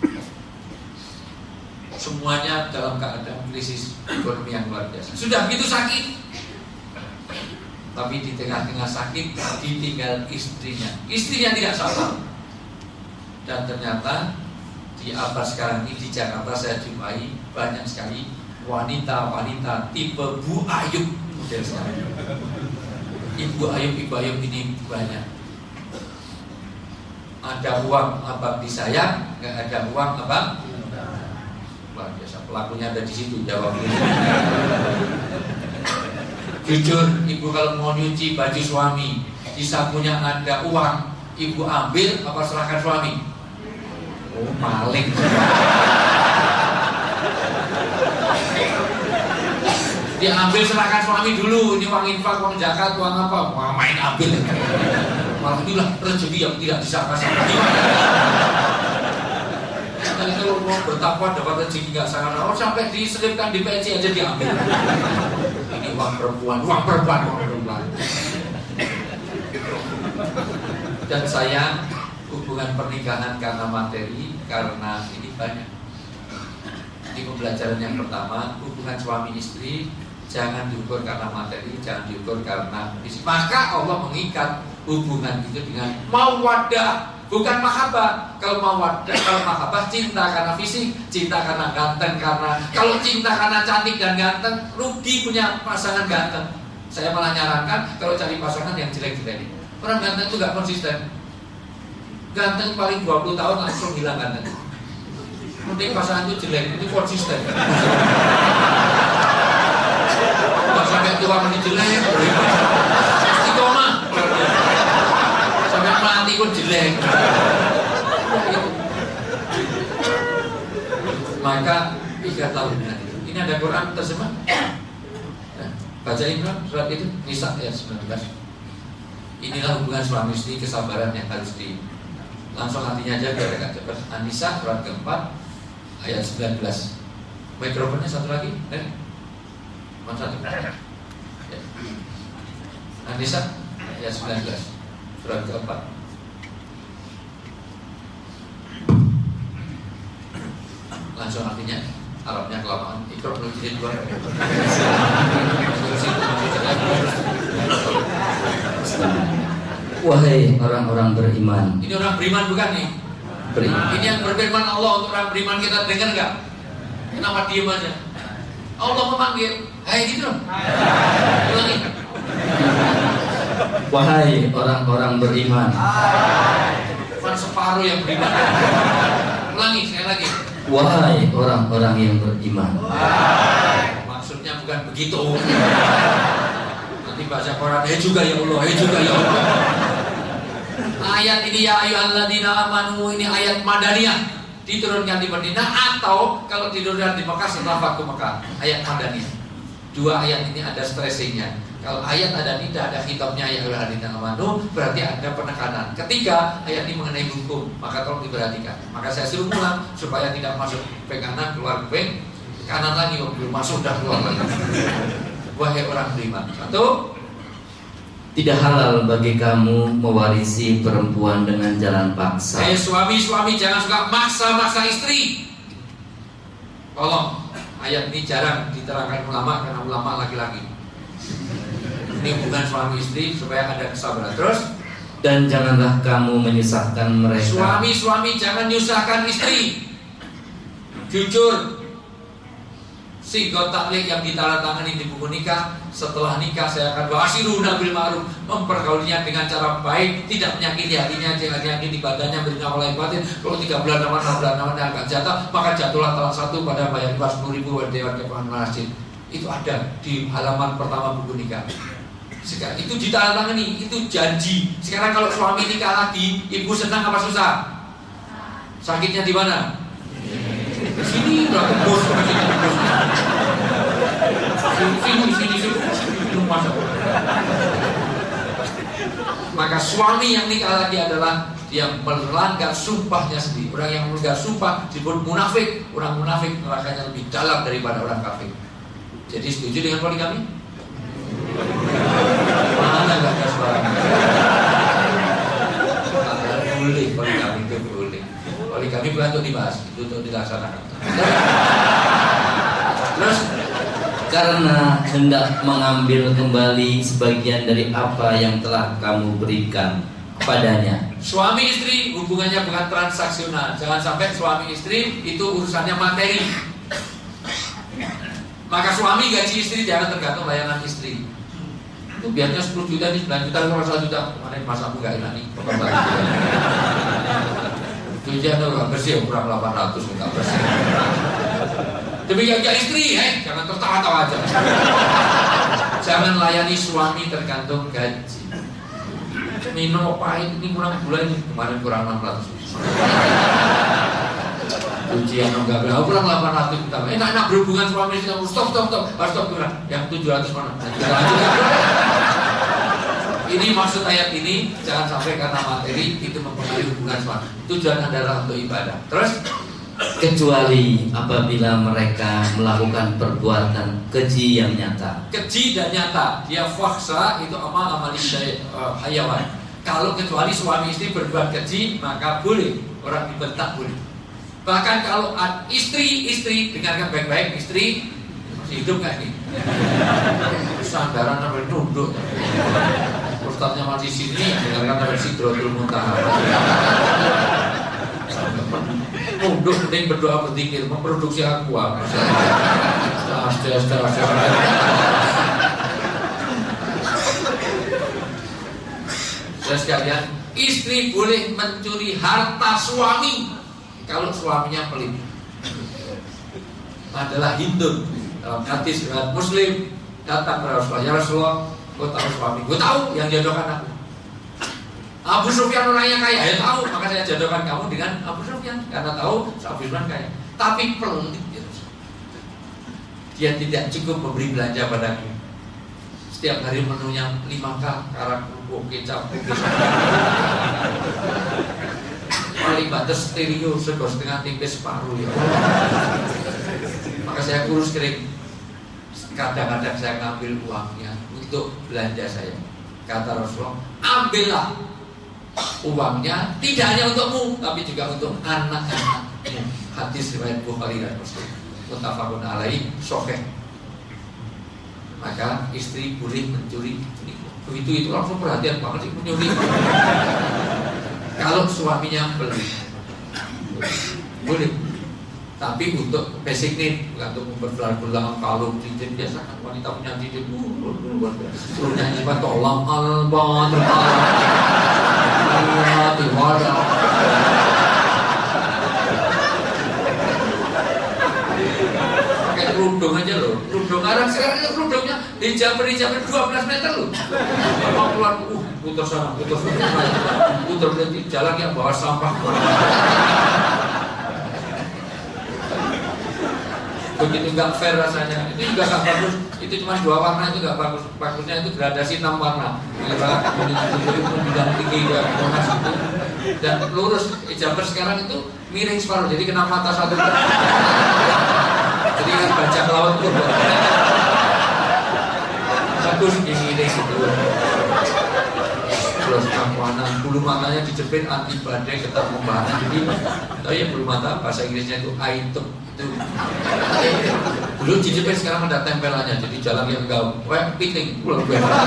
Semuanya dalam keadaan krisis ekonomi yang luar biasa. Sudah gitu sakit, tapi di tengah-tengah sakit ditinggal istrinya. Istrinya tidak sabar. Dan ternyata di abad sekarang ini di Jakarta saya jumpai banyak sekali wanita-wanita tipe Bu Ayub model sekarang. Ibu Ayub ini banyak. Ada uang abang disayang, nggak ada uang abang. Luar biasa, pelakunya ada di situ, jawabnya. Jujur, ibu kalau mau nyuci baju suami, di sakunya ada uang, ibu ambil apa serahkan suami? Oh, maling. Diambil serahkan suami dulu, ini uang infak, uang zakat, uang apa? Wah, main ambil. Malah inilah rezeki yang tidak disangka-sangka. Tadi kalau mau bertakwa dapat rezeki nggak sangka, sampai diselipkan di peci aja diambil. Ini uang perempuan. Dan saya hubungan pernikahan karena materi, karena ini banyak. Di pembelajaran yang pertama, hubungan suami istri jangan diukur karena materi, jangan diukur karena fisik. Maka Allah mengikat hubungan itu dengan mawaddah, bukan mahabbah. Kalau mawaddah, kalau mahabbah cinta karena fisik, cinta karena ganteng, karena kalau cinta karena cantik dan ganteng, rugi punya pasangan ganteng. Saya malah nyarankan kalau cari pasangan yang jelek-jelek. Orang ganteng itu gak konsisten. Ganteng paling 20 tahun langsung hilang ganteng. Penting pasangan itu jelek, itu konsisten. Sampai tua mati jelek, istiqomah. Sampai mati pun jelek. Maka 3 tahun nanti. Ini ada Quran terjemah. Nah, baca Imran surat itu Nisa ayat 19. Inilah hubungan suami istri, kesabaran yang harus di langsung artinya aja biar agak cepat. An-Nisa surat keempat ayat 19. Mikrofonnya satu lagi, mana satu? Ya. An-Nisa ayat 19 surat keempat. Langsung artinya, Arabnya kelamaan. Ikro belum jadi dua. Wahai orang-orang beriman. Ini orang beriman bukan nih? beriman. Ini yang berfirman Allah untuk orang beriman, kita dengar nggak? Kenapa diem aja? Allah memanggil, hai gitu loh. Ulangi. Wahai orang-orang beriman. Bukan separuh yang beriman. Ulangi sekali lagi. Wahai orang-orang yang beriman. Maksudnya bukan begitu. Nanti baca Quran, juga ya Allah, juga ya Allah. Ayat ini ya ayyuhalladzina amanu, ini ayat Madaniyah, diturunkan di Madinah, atau kalau diturunkan di Mekah setelah Fathu Mekah, ayat Madaniyah. Dua ayat ini ada stressingnya. Kalau ayat ada tidak ada khitabnya ya ayyuhalladzina amanu, berarti ada penekanan. Ketika ayat ini mengenai hukum, maka tolong diperhatikan. Maka saya suruh pulang supaya tidak masuk ke kanan, keluar ke kanan lagi, belum masuk dah keluar lagi. Wahai orang beriman. Satu, tidak halal bagi kamu mewarisi perempuan dengan jalan paksa. Suami-suami jangan suka maksa-maksa istri. Tolong, ayat ini jarang diterangkan ulama karena ulama laki-laki. Ini bukan suami istri supaya ada kesabaran. Terus, dan janganlah kamu menyusahkan mereka. Suami-suami jangan menyusahkan istri. Jujur. Sigot taklid yang ditandatangani di buku nikah, setelah nikah saya akan wa'ashiruna bil ma'ruf, mempergaulinya dengan cara baik, tidak menyakiti hatinya, jangan menyakiti badannya, beri nafkah batin. Kalau 3 bulan aman, 6 bulan aman agak jatuh, maka jatuhlah talak 1 pada bayar 10.000 dewan kepahan masjid. Itu ada di halaman pertama buku nikah. Sekarang itu ditandatangani, itu janji. Sekarang kalau suami nikah lagi, ibu senang apa susah? Sakitnya di mana? Di sini udah tembus, sini masuk. Maka suami yang nikah lagi adalah yang melanggar sumpahnya sendiri. Orang yang melanggar sumpah disebut munafik. Orang munafik nerakanya lebih dalam daripada orang kafir. Jadi setuju dengan poligami? Mana nggak ada suara? Boleh poligami itu boleh. Poligami bukan untuk dibahas, itu untuk dilaksanakan. Terus karena hendak mengambil kembali sebagian dari apa yang telah kamu berikan kepadanya. Suami istri hubungannya bukan transaksional. Jangan sampai suami istri itu urusannya materi. Maka suami gaji istri jangan tergantung layanan istri. Itu biasanya 10 juta, ini 9 juta, 1 juta. Kemarin masamu gak enak nih, tujuan orang bersih, kurang 800 enggak bersih. Demikian juga istri, jangan tertawa-tawa aja. Jangan layani suami tergantung gaji. Minum pahit ini kurang gula, ini kemarin kurang 600. Ujian enggak berapa, kurang 800 kita. Enak-enak berhubungan suami istri, stop, harus stop kurang. Yang 700 mana? Ini maksud ayat ini, jangan sampai karena materi itu mempengaruhi hubungan suami. Tujuan adalah untuk ibadah. Terus, kecuali apabila mereka melakukan perbuatan keji yang nyata. Keji dan nyata. Dia faksa itu amal hayawan. Kalau kecuali suami istri berbuat keji, maka boleh. Orang dibentak boleh. Bahkan kalau istri, dengarkan baik-baik, istri masih hidup gak nih? Sandaran sampai nunduk. Ustadznya masih sini, dengarkan sampai Sidratul Muntaha. Nunduk, penting berdoa berzikir, memproduksi aqua. Saudara sekalian, istri boleh mencuri harta suami kalau suaminya pelit. Adalah hindun. Dalam hadis riwayat Muslim, datang ke Rasulullah, ya Rasulullah, gue tahu suami, gue tahu yang jodohkan aku. Abu Sufyan orangnya kaya, ya tahu, maka saya jodohkan kamu dengan Abu Sufyan karena tahu Abu Sufyan kaya. Tapi pelit, dia tidak cukup memberi belanja padaku. Setiap hari menunya 5K, karak kerupuk, kecap, paling batas stereo sego setengah tipis separuh ya. Maka saya kurus kering. Kadang-kadang saya ngambil uangnya untuk belanja saya. Kata Rasulullah, ambillah uangnya tidak hanya untukmu, tapi juga untuk anak-anakmu. Hadis riwayat Bukhari dan Muslim. Muttafaqun alaih, sahih. Maka istri boleh mencuri. Begitu itu langsung perhatian banget sih mencuri. Kalau suaminya pelit. boleh. Tapi untuk basic need, untuk memperbelang kalung cincin biasa kan wanita punya cincin, suruh nyanyi apa tolong alban tiwada. Pakai kerudung aja loh, kerudung arang sekarang itu kerudungnya dijamper 12 meter loh. Kalau keluar, putar sana, putar berarti jalan yang bawa sampah. Begitu nggak fair rasanya, itu juga nggak bagus. Itu cuma 2 warna, itu nggak bagus. Bagusnya itu gradasi 6 warna, merah, kuning, biru, bidang tinggi, monas itu. Dan lurus. Jumper sekarang itu miring separuh, jadi kena mata satu. Jadi kan bajak laut tuh. Bagus miring gitu. Terus kakuanan, bulu matanya dijepit anti badai, ketat pembahanan. Jadi, tahu ya bulu mata bahasa Inggrisnya itu aituk. Dulu dijepit, sekarang ada tempelannya, jadi jalan yang piting pulang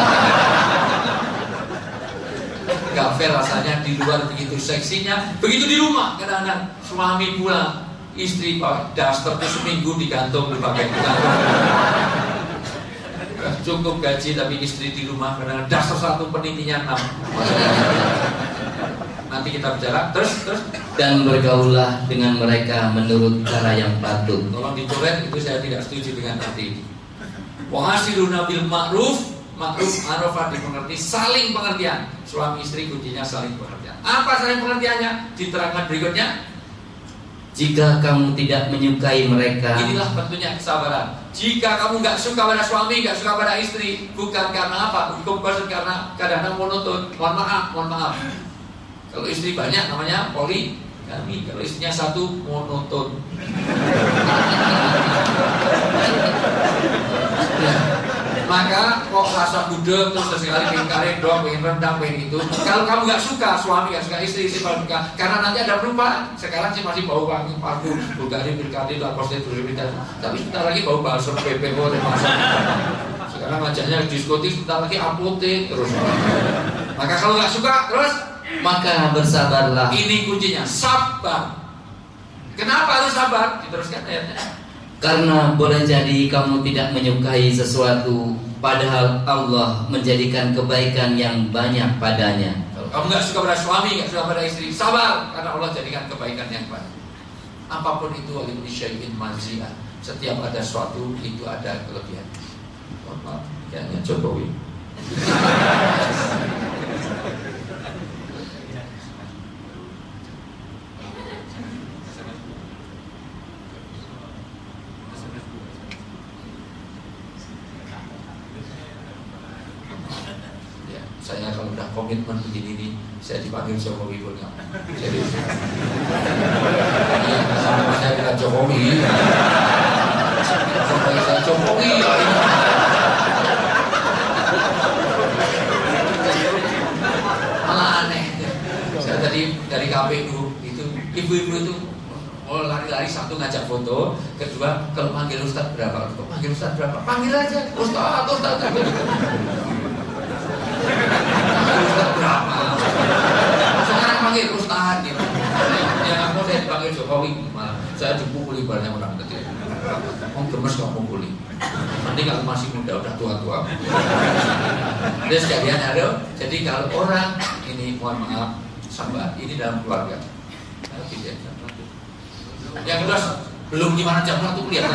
nggak fair rasanya. Di luar begitu seksinya, begitu di rumah kadang-kadang suami pulang, istri pakai daster itu seminggu digantung dipakai cukup gaji tapi istri di rumah kadang-kadang daster 1 penitinya 6. Nanti kita bicara terus dan bergaullah dengan mereka menurut cara yang patut. Tolong dicoret, itu saya tidak setuju dengan arti ini. Wahashiruna bil ma'ruf, ma'rufah dimengerti, saling pengertian. Suami istri kuncinya saling pengertian. Apa saling pengertiannya? Diterangkan berikutnya. Jika kamu tidak menyukai mereka, inilah bentuknya kesabaran. Jika kamu nggak suka pada suami, nggak suka pada istri, bukan karena apa? Bukan karena kadang-kadang monoton. Mohon maaf. Kalau istri banyak namanya poligami. Kalau istrinya 1 monoton. Ya. Maka kok rasa budek terus sekali pengen karedok, pengen rendang, pengen itu. Kalau kamu nggak suka suami, nggak suka istri paling suka. Karena nanti ada perubahan. Sekarang sih masih bau wangi parfum, Bulgari, Bilkadi, Lacoste, Durivitas. Tapi sebentar lagi bau balsam, PPO, masuk. Sekarang ngajaknya diskotik, sebentar lagi apotek terus. Maka kalau nggak suka terus, maka bersabarlah. Ini kuncinya, sabar. Kenapa harus sabar? Diteruskan ayatnya. Karena boleh jadi kamu tidak menyukai sesuatu, padahal Allah menjadikan kebaikan yang banyak padanya. Kalau kamu nggak suka pada suami, nggak suka pada istri, sabar, karena Allah jadikan kebaikan yang banyak. Apapun itu, walikulli syai'in maziyah. Setiap ada sesuatu itu ada kelebihan. Maaf, kayaknya Jokowi. Saya kalau udah komitmen begini nih, saya dipanggil Jokowi punya. Jadi, sama saya bilang Jokowi. Sampai saya Jokowi. Malah aneh. Saya tadi dari KPU itu, ibu-ibu itu lari-lari, satu ngajak foto, kedua kalau panggil Ustadz berapa? Panggil Ustadz berapa? Panggil aja Ustadz. Ustadz berapa? Sekarang panggil Ustadz gitu. Yang aku saya dipanggil Jokowi, malah saya dipukuli banyak orang tadi. Gemes kok pukuli. Nanti kalau masih muda udah tua-tua. Jadi sekalian ada. Jadi kalau orang ini mohon maaf, sabar. Ini dalam keluarga. Yang jelas belum gimana jam 1 kelihatan.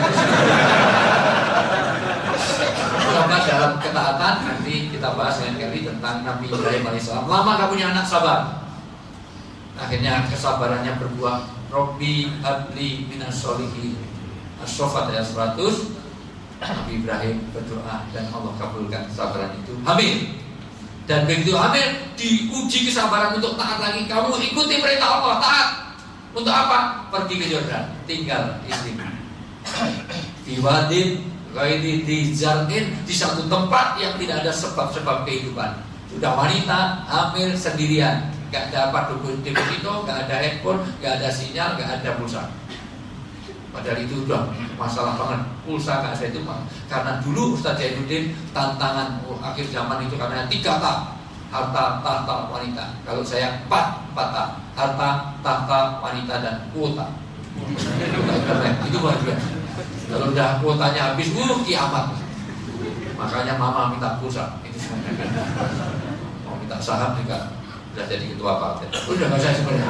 Coba dalam ketaatan nanti kita bahas lain kali tentang Nabi Ibrahim alaihissalam. Lama gak punya anak, sabar. Akhirnya kesabarannya berbuah. Robbi habli minas sholihin. As-Sofat ayat 100. Nabi Ibrahim berdoa dan Allah kabulkan kesabaran itu. Hamil. Dan begitu hamil, diuji kesabaran untuk taat lagi. Kamu ikuti perintah Allah, taat. Untuk apa? Pergi ke Yordan, tinggal istrimu. Diwadin di Zarqin, di satu tempat yang tidak ada sebab-sebab kehidupan. Sudah wanita hamil sendirian, gak ada deposito, gak ada handphone, gak ada sinyal, gak ada pulsa. Padahal itu udah masalah banget. Pulsa gak ada itu, karena dulu Ustaz Jainuddin tantangan akhir zaman itu karena 3 harta tahta wanita. Kalau saya 4 4 harta, tahta, wanita, dan kuota. Itu luar biasa. Kalau udah kuotanya habis, kiamat. Makanya mama minta pulsa. Itu sebenarnya. Mau minta saham juga udah jadi ketua partai. Udah nggak saya sebenarnya.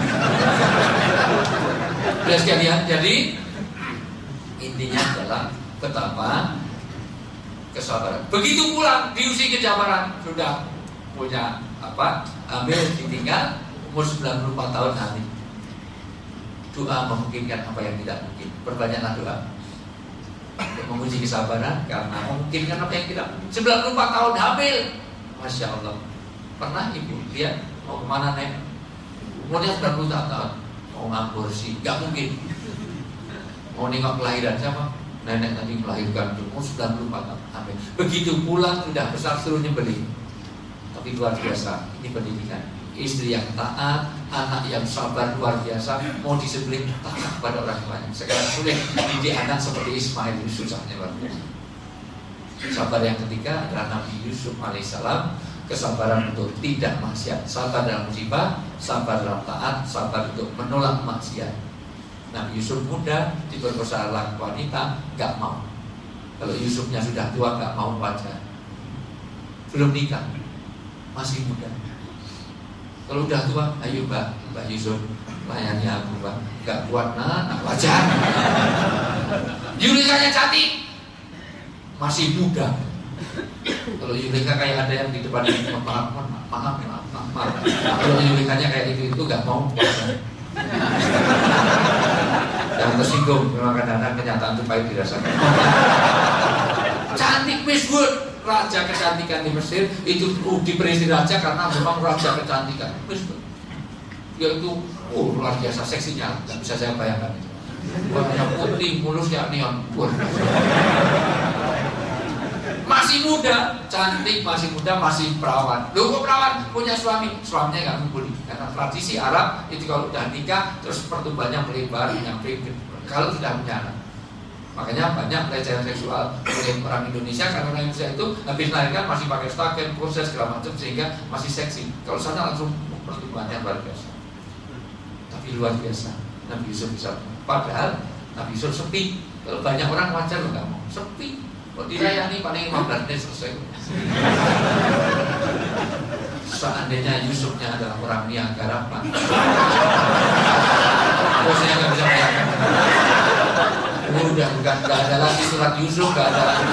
Udah sekalian. Jadi intinya adalah betapa kesabaran. Begitu pulang diusi kejabaran, sudah punya hamil ditinggal umur 94 tahun nanti. Doa memungkinkan apa yang tidak mungkin. Perbanyaklah doa untuk menguji kesabaran karena memungkinkan apa yang tidak mungkin. 94 tahun hamil, Masya Allah. Pernah ibu lihat mau kemana nek? Umurnya 90 tahun, mau ngaborsi, gak mungkin. Mau nengok kelahiran siapa? Nenek tadi melahirkan umur 94 tahun hamil. Begitu pulang sudah besar suruh nyembelih. Tapi luar biasa, ini pendidikan. Istri yang taat, anak yang sabar luar biasa, mau disembelih taat pada orang tuanya. Sekarang sulit didik anak seperti Ismail, itu susahnya luar biasa. Sabar yang ketiga adalah Nabi Yusuf alaihissalam, kesabaran untuk tidak maksiat, sabar dalam musibah, sabar dalam taat, sabar untuk menolak maksiat. Nabi Yusuf muda diperkosa wanita, gak mau. Kalau Yusufnya sudah tua gak mau pacaran, belum nikah, masih muda. Kalau udah tua, ayo Mbak Yusuf, layani aku Mbak. Gak kuat nak wajar. Yulekanya cantik, masih muda. Kalau Yuleka kayak ada yang di depan ini, maaf. Kalau Yulekanya kayak itu gak mau wajar. Yang tersinggung, memang kadang-kadang kenyataan itu pahit dirasakan. Cantik Miss Wood. Raja kecantikan di Mesir itu diperisi raja karena memang raja kecantikan. Yaitu luar biasa seksinya, tidak bisa saya bayangkan. Warnanya putih, mulusnya neon. Masih muda, cantik, masih muda, masih perawan. Loh kok perawan? Punya suami, suaminya nggak membuli. Karena tradisi Arab itu kalau udah nikah terus pertumbuhannya melebar, nyampe. Kalau sudah punya anak. Makanya banyak pelecehan seksual oleh orang Indonesia karena orang Indonesia itu habis melahirkan masih pakai stocking, proses segala macam sehingga masih seksi. Kalau sana langsung pertumbuhannya luar biasa. Tapi luar biasa Nabi Yusuf bisa. Padahal Nabi Yusuf sepi. Kalau banyak orang wajar lo nggak mau. Sepi. Kalau dirayani paling 15 menit selesai. Seandainya Yusufnya adalah orang Niagara, Pak. Saya nggak bisa bayangkan. Udah nggak ada lagi surat Yusuf, nggak ada lagi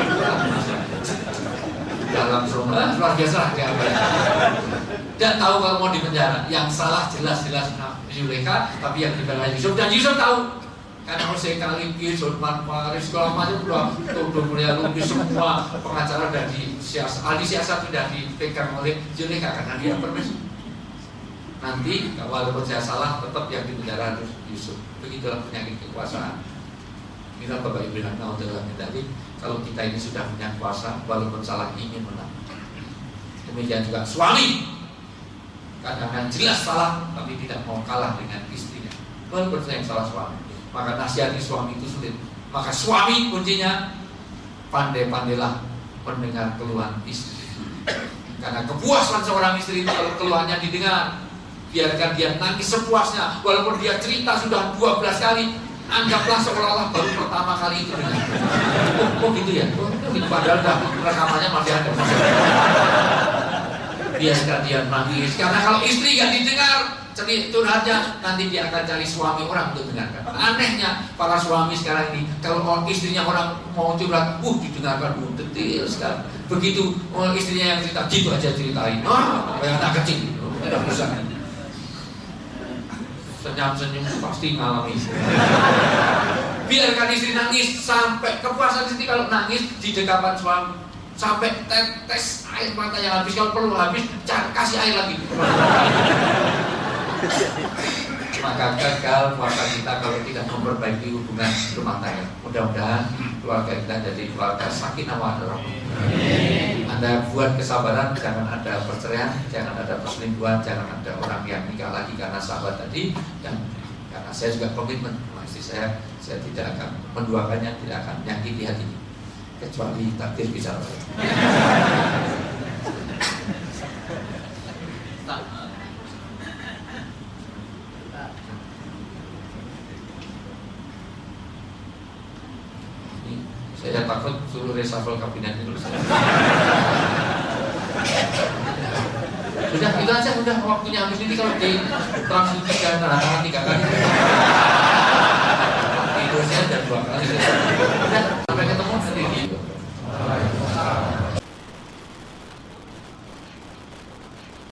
dalam surga luar biasa lah kayak apa. Dan tahu kalau mau di penjara, yang salah jelas-jelas Yuleka, tapi yang dibela Yusuf, dan Yusuf tahu karena Hosea Kaliki, Sulman Faris, segala macam udah mulai lupis semua pengacara dan ahli siasat sudah dipegang oleh Yuleka karena dia permisi. Nanti walaupun saya salah, tetap yang di penjara harus Yusuf. Begitulah penyakit kekuasaan. Inilah Bapak Ibu yang naudzubillah tadi, kalau kita ini sudah punya kuasa, walaupun salah ingin menang. Demikian juga suami, kadang-kadang jelas salah, tapi tidak mau kalah dengan istrinya, walaupun saya yang salah suami. Maka nasihati suami itu sulit. Maka suami kuncinya pandai-pandailah mendengar keluhan istri. Karena kepuasan seorang istri itu kalau keluhannya didengar, biarkan dia nangis sepuasnya, walaupun dia cerita sudah 12 kali. Anggaplah seolah-olah baru pertama kali itu dengar. Oh gitu ya? Oh gitu, padahal rekamannya masih ada. Biarkan dia nangis. Karena kalau istri gak didengar curhatnya, nanti dia akan cari suami orang untuk dengarkan. Anehnya para suami sekarang ini, kalau istrinya orang mau curhat, didengarkan detail sekali. Begitu istrinya yang cerita, gitu aja ceritain. Kayak anak kecil, tidak bisa. Senyum-senyum pasti ngalami. Biarkan istri nangis sampai kepuasan istri kalau nangis di dekapan suami, sampai tetes air mata yang habis, kalau perlu habis kasih air lagi. Maka gagal puasa kita kalau tidak memperbaiki hubungan rumah tangga. Mudah-mudahan keluarga kita jadi keluarga sakinah mawaddah. Anda buat kesabaran, jangan ada perceraian, jangan ada perselingkuhan, jangan ada orang yang nikah lagi karena sahabat tadi. Dan karena saya juga komitmen sama istri saya tidak akan menduakannya, tidak akan menyakiti hatinya kecuali takdir bicara. takut suruh reshuffle kabinet dulu. Udah itu aja, udah waktunya habis ini. Kalau di transfusi jangan tahan 3 kali. Tidurnya dan 2 kali.